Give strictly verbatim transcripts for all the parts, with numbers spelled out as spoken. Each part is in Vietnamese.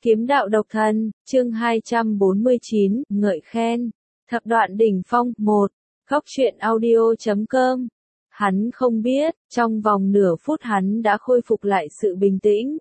Kiếm đạo độc thân, chương hai trăm bốn mươi chín, ngợi khen. Thập đoạn đỉnh phong, một. Góc truyện audio chấm com. Hắn không biết, trong vòng nửa phút hắn đã khôi phục lại sự bình tĩnh.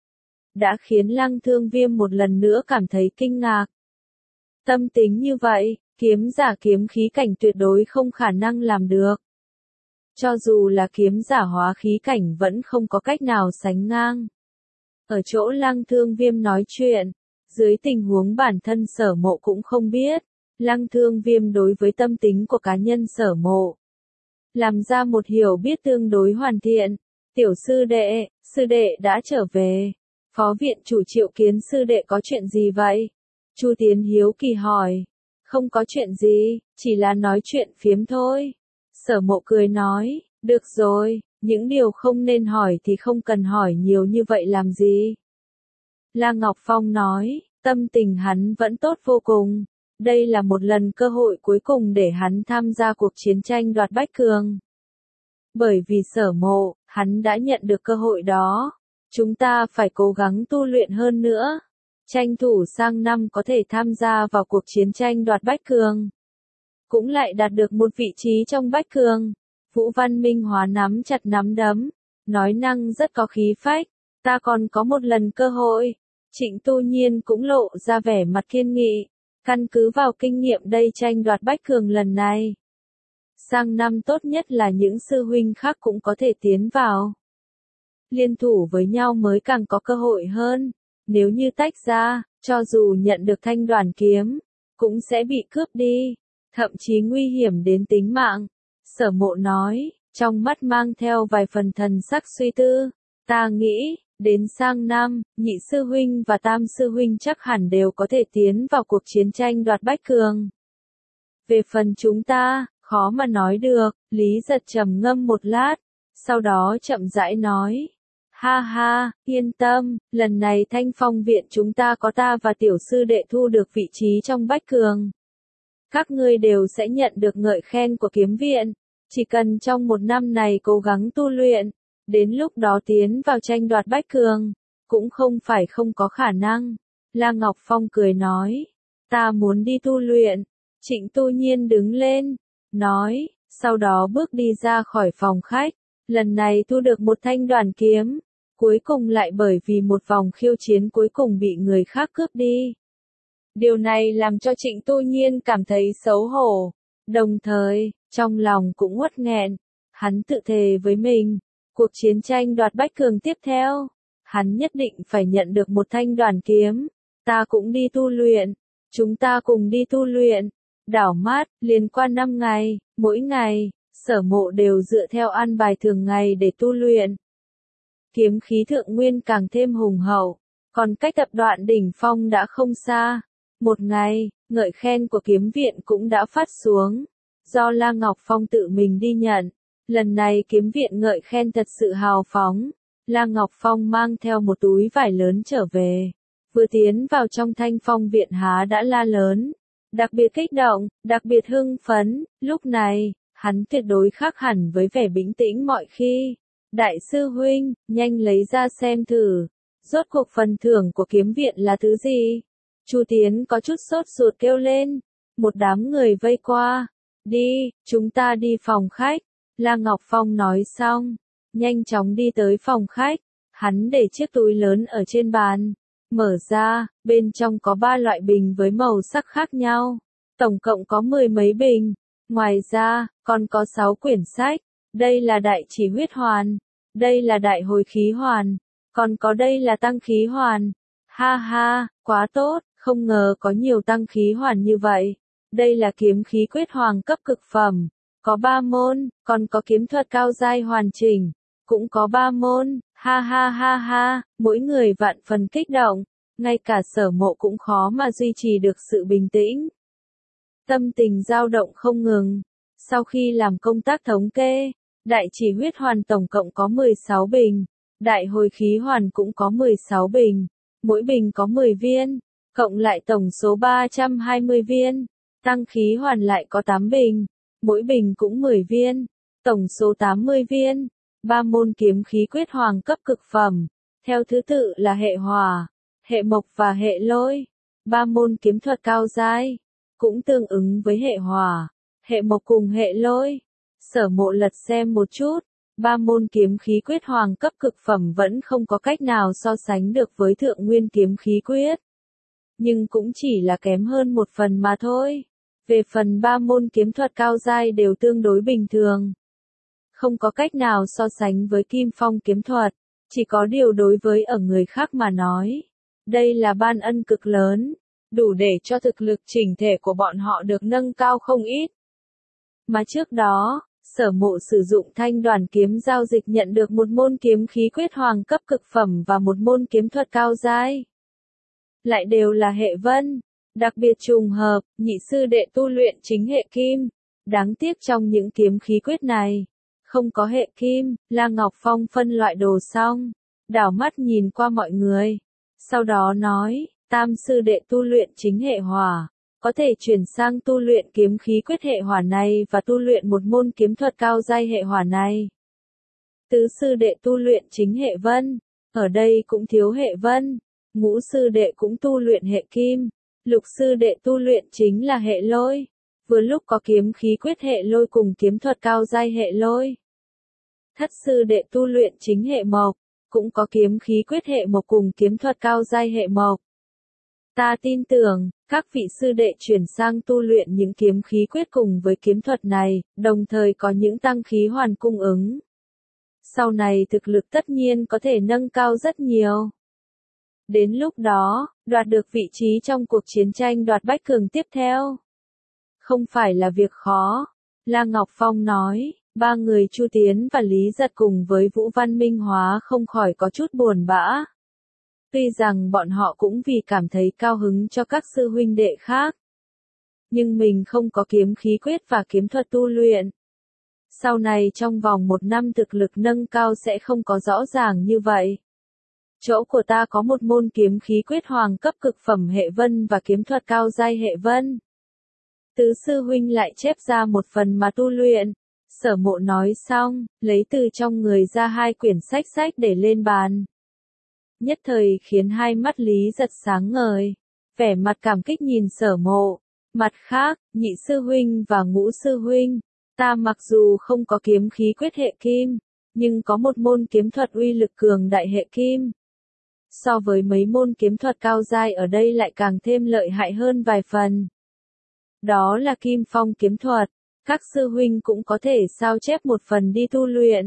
Đã khiến Lăng Thương Viêm một lần nữa cảm thấy kinh ngạc. Tâm tính như vậy, kiếm giả kiếm khí cảnh tuyệt đối không khả năng làm được. Cho dù là kiếm giả hóa khí cảnh vẫn không có cách nào sánh ngang. Ở chỗ Lăng Thương Viêm nói chuyện, dưới tình huống bản thân Sở Mộ cũng không biết, Lăng Thương Viêm đối với tâm tính của cá nhân Sở Mộ làm ra một hiểu biết tương đối hoàn thiện. Tiểu sư đệ, sư đệ đã trở về. Phó viện chủ triệu kiến sư đệ có chuyện gì vậy? Chu Tiến hiếu kỳ hỏi. Không có chuyện gì, chỉ là nói chuyện phiếm thôi. Sở Mộ cười nói, được rồi, những điều không nên hỏi thì không cần hỏi nhiều như vậy làm gì. La Ngọc Phong nói, tâm tình hắn vẫn tốt vô cùng. Đây là một lần cơ hội cuối cùng để hắn tham gia cuộc chiến tranh đoạt Bách Cường. Bởi vì Sở Mộ, hắn đã nhận được cơ hội đó. Chúng ta phải cố gắng tu luyện hơn nữa. Tranh thủ sang năm có thể tham gia vào cuộc chiến tranh đoạt Bách Cường. Cũng lại đạt được một vị trí trong Bách Cường. Vũ Văn Minh Hóa nắm chặt nắm đấm. Nói năng rất có khí phách. Ta còn có một lần cơ hội. Trịnh Tu Nhiên cũng lộ ra vẻ mặt kiên nghị. Căn cứ vào kinh nghiệm đây tranh đoạt Bách Cường lần này. Sang năm tốt nhất là những sư huynh khác cũng có thể tiến vào. Liên thủ với nhau mới càng có cơ hội hơn. Nếu như tách ra, cho dù nhận được thanh đoàn kiếm, cũng sẽ bị cướp đi. Thậm chí nguy hiểm đến tính mạng. Sở Mộ nói, trong mắt mang theo vài phần thần sắc suy tư. Ta nghĩ, đến sang năm, nhị sư huynh và tam sư huynh chắc hẳn đều có thể tiến vào cuộc chiến tranh đoạt Bách Cường. Về phần chúng ta, khó mà nói được. Lý Giật trầm ngâm một lát, sau đó chậm rãi nói. Ha ha, yên tâm, lần này Thanh Phong viện chúng ta có ta và tiểu sư đệ thu được vị trí trong Bách Cường. Các ngươi đều sẽ nhận được ngợi khen của kiếm viện. Chỉ cần trong một năm này cố gắng tu luyện, đến lúc đó tiến vào tranh đoạt Bách Cường, cũng không phải không có khả năng. La Ngọc Phong cười nói, ta muốn đi tu luyện. Trịnh Tu Nhiên đứng lên, nói, sau đó bước đi ra khỏi phòng khách. Lần này thu được một thanh đoàn kiếm, cuối cùng lại bởi vì một vòng khiêu chiến cuối cùng bị người khác cướp đi. Điều này làm cho Trịnh Tu Nhiên cảm thấy xấu hổ, đồng thời, trong lòng cũng uất nghẹn. Hắn tự thề với mình, cuộc chiến tranh đoạt Bách Cường tiếp theo, hắn nhất định phải nhận được một thanh đoàn kiếm. Ta cũng đi tu luyện, chúng ta cùng đi tu luyện. Đảo mắt, liền qua năm ngày, mỗi ngày, Sở Mộ đều dựa theo an bài thường ngày để tu luyện. Kiếm khí thượng nguyên càng thêm hùng hậu, còn cách tập đoạn đỉnh phong đã không xa. Một ngày, ngợi khen của kiếm viện cũng đã phát xuống, do La Ngọc Phong tự mình đi nhận. Lần này kiếm viện ngợi khen thật sự hào phóng. La Ngọc Phong mang theo một túi vải lớn trở về. Vừa tiến vào trong Thanh Phong viện há đã la lớn. Đặc biệt kích động, đặc biệt hưng phấn. Lúc này, hắn tuyệt đối khác hẳn với vẻ bình tĩnh mọi khi. Đại sư huynh, nhanh lấy ra xem thử. Rốt cuộc phần thưởng của kiếm viện là thứ gì? Chu Tiến có chút sốt ruột kêu lên. Một đám người vây qua. Đi, chúng ta đi phòng khách. La Ngọc Phong nói xong, nhanh chóng đi tới phòng khách. Hắn để chiếc túi lớn ở trên bàn. Mở ra, bên trong có ba loại bình với màu sắc khác nhau. Tổng cộng có mười mấy bình. Ngoài ra, còn có sáu quyển sách. Đây là đại chỉ huyết hoàn. Đây là đại hồi khí hoàn. Còn có đây là tăng khí hoàn. Ha ha, quá tốt, không ngờ có nhiều tăng khí hoàn như vậy. Đây là kiếm khí quyết hoàng cấp cực phẩm. Có ba môn, còn có kiếm thuật cao giai hoàn chỉnh. Cũng có ba môn, ha ha ha ha, mỗi người vạn phần kích động. Ngay cả Sở Mộ cũng khó mà duy trì được sự bình tĩnh. Tâm tình dao động không ngừng. Sau khi làm công tác thống kê, đại chỉ huyết hoàn tổng cộng có mười sáu bình. Đại hồi khí hoàn cũng có mười sáu bình. Mỗi bình có mười viên. Cộng lại tổng số ba trăm hai mươi viên. Tăng khí hoàn lại có tám bình. Mỗi bình cũng mười viên. Tổng số tám mươi viên. Ba môn kiếm khí quyết hoàng cấp cực phẩm. Theo thứ tự là hệ hỏa, hệ mộc và hệ lôi. Ba môn kiếm thuật cao giai, cũng tương ứng với hệ hỏa, hệ mộc cùng hệ lôi. Sở Mộ lật xem một chút, ba môn kiếm khí quyết hoàng cấp cực phẩm vẫn không có cách nào so sánh được với thượng nguyên kiếm khí quyết. Nhưng cũng chỉ là kém hơn một phần mà thôi. Về phần ba môn kiếm thuật cao giai đều tương đối bình thường. Không có cách nào so sánh với Kim Phong kiếm thuật, chỉ có điều đối với ở người khác mà nói. Đây là ban ân cực lớn, đủ để cho thực lực chỉnh thể của bọn họ được nâng cao không ít. Mà trước đó, Sở Mộ sử dụng thanh đoàn kiếm giao dịch nhận được một môn kiếm khí quyết hoàng cấp cực phẩm và một môn kiếm thuật cao giai. Lại đều là hệ vân, đặc biệt trùng hợp, nhị sư đệ tu luyện chính hệ kim. Đáng tiếc trong những kiếm khí quyết này, không có hệ kim. La Ngọc Phong phân loại đồ xong, đảo mắt nhìn qua mọi người. Sau đó nói, tam sư đệ tu luyện chính hệ hỏa, có thể chuyển sang tu luyện kiếm khí quyết hệ hỏa này và tu luyện một môn kiếm thuật cao giai hệ hỏa này. Tứ sư đệ tu luyện chính hệ vân, ở đây cũng thiếu hệ vân. Ngũ sư đệ cũng tu luyện hệ kim, lục sư đệ tu luyện chính là hệ lôi. Vừa lúc có kiếm khí quyết hệ lôi cùng kiếm thuật cao giai hệ lôi. Thất sư đệ tu luyện chính hệ mộc, cũng có kiếm khí quyết hệ mộc cùng kiếm thuật cao giai hệ mộc. Ta tin tưởng, các vị sư đệ chuyển sang tu luyện những kiếm khí quyết cùng với kiếm thuật này, đồng thời có những tăng khí hoàn cung ứng. Sau này thực lực tất nhiên có thể nâng cao rất nhiều. Đến lúc đó, đoạt được vị trí trong cuộc chiến tranh đoạt bách cường tiếp theo. Không phải là việc khó. La Ngọc Phong nói, ba người Chu Tiến và Lý Giật cùng với Vũ Văn Minh Hóa không khỏi có chút buồn bã. Tuy rằng bọn họ cũng vì cảm thấy cao hứng cho các sư huynh đệ khác. Nhưng mình không có kiếm khí quyết và kiếm thuật tu luyện. Sau này trong vòng một năm thực lực nâng cao sẽ không có rõ ràng như vậy. Chỗ của ta có một môn kiếm khí quyết hoàng cấp cực phẩm hệ vân và kiếm thuật cao giai hệ vân. Tứ sư huynh lại chép ra một phần mà tu luyện. Sở Mộ nói xong, lấy từ trong người ra hai quyển sách sách để lên bàn. Nhất thời khiến hai mắt Lý Giật sáng ngời, vẻ mặt cảm kích nhìn Sở Mộ. Mặt khác, nhị sư huynh và ngũ sư huynh, ta mặc dù không có kiếm khí quyết hệ kim, nhưng có một môn kiếm thuật uy lực cường đại hệ kim. So với mấy môn kiếm thuật cao giai ở đây lại càng thêm lợi hại hơn vài phần. Đó là Kim Phong kiếm thuật, các sư huynh cũng có thể sao chép một phần đi tu luyện.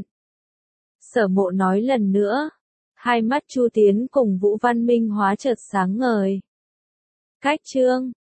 Sở Mộ nói lần nữa, hai mắt Chu Tiến cùng Vũ Văn Minh Hóa chợt sáng ngời. Cách chương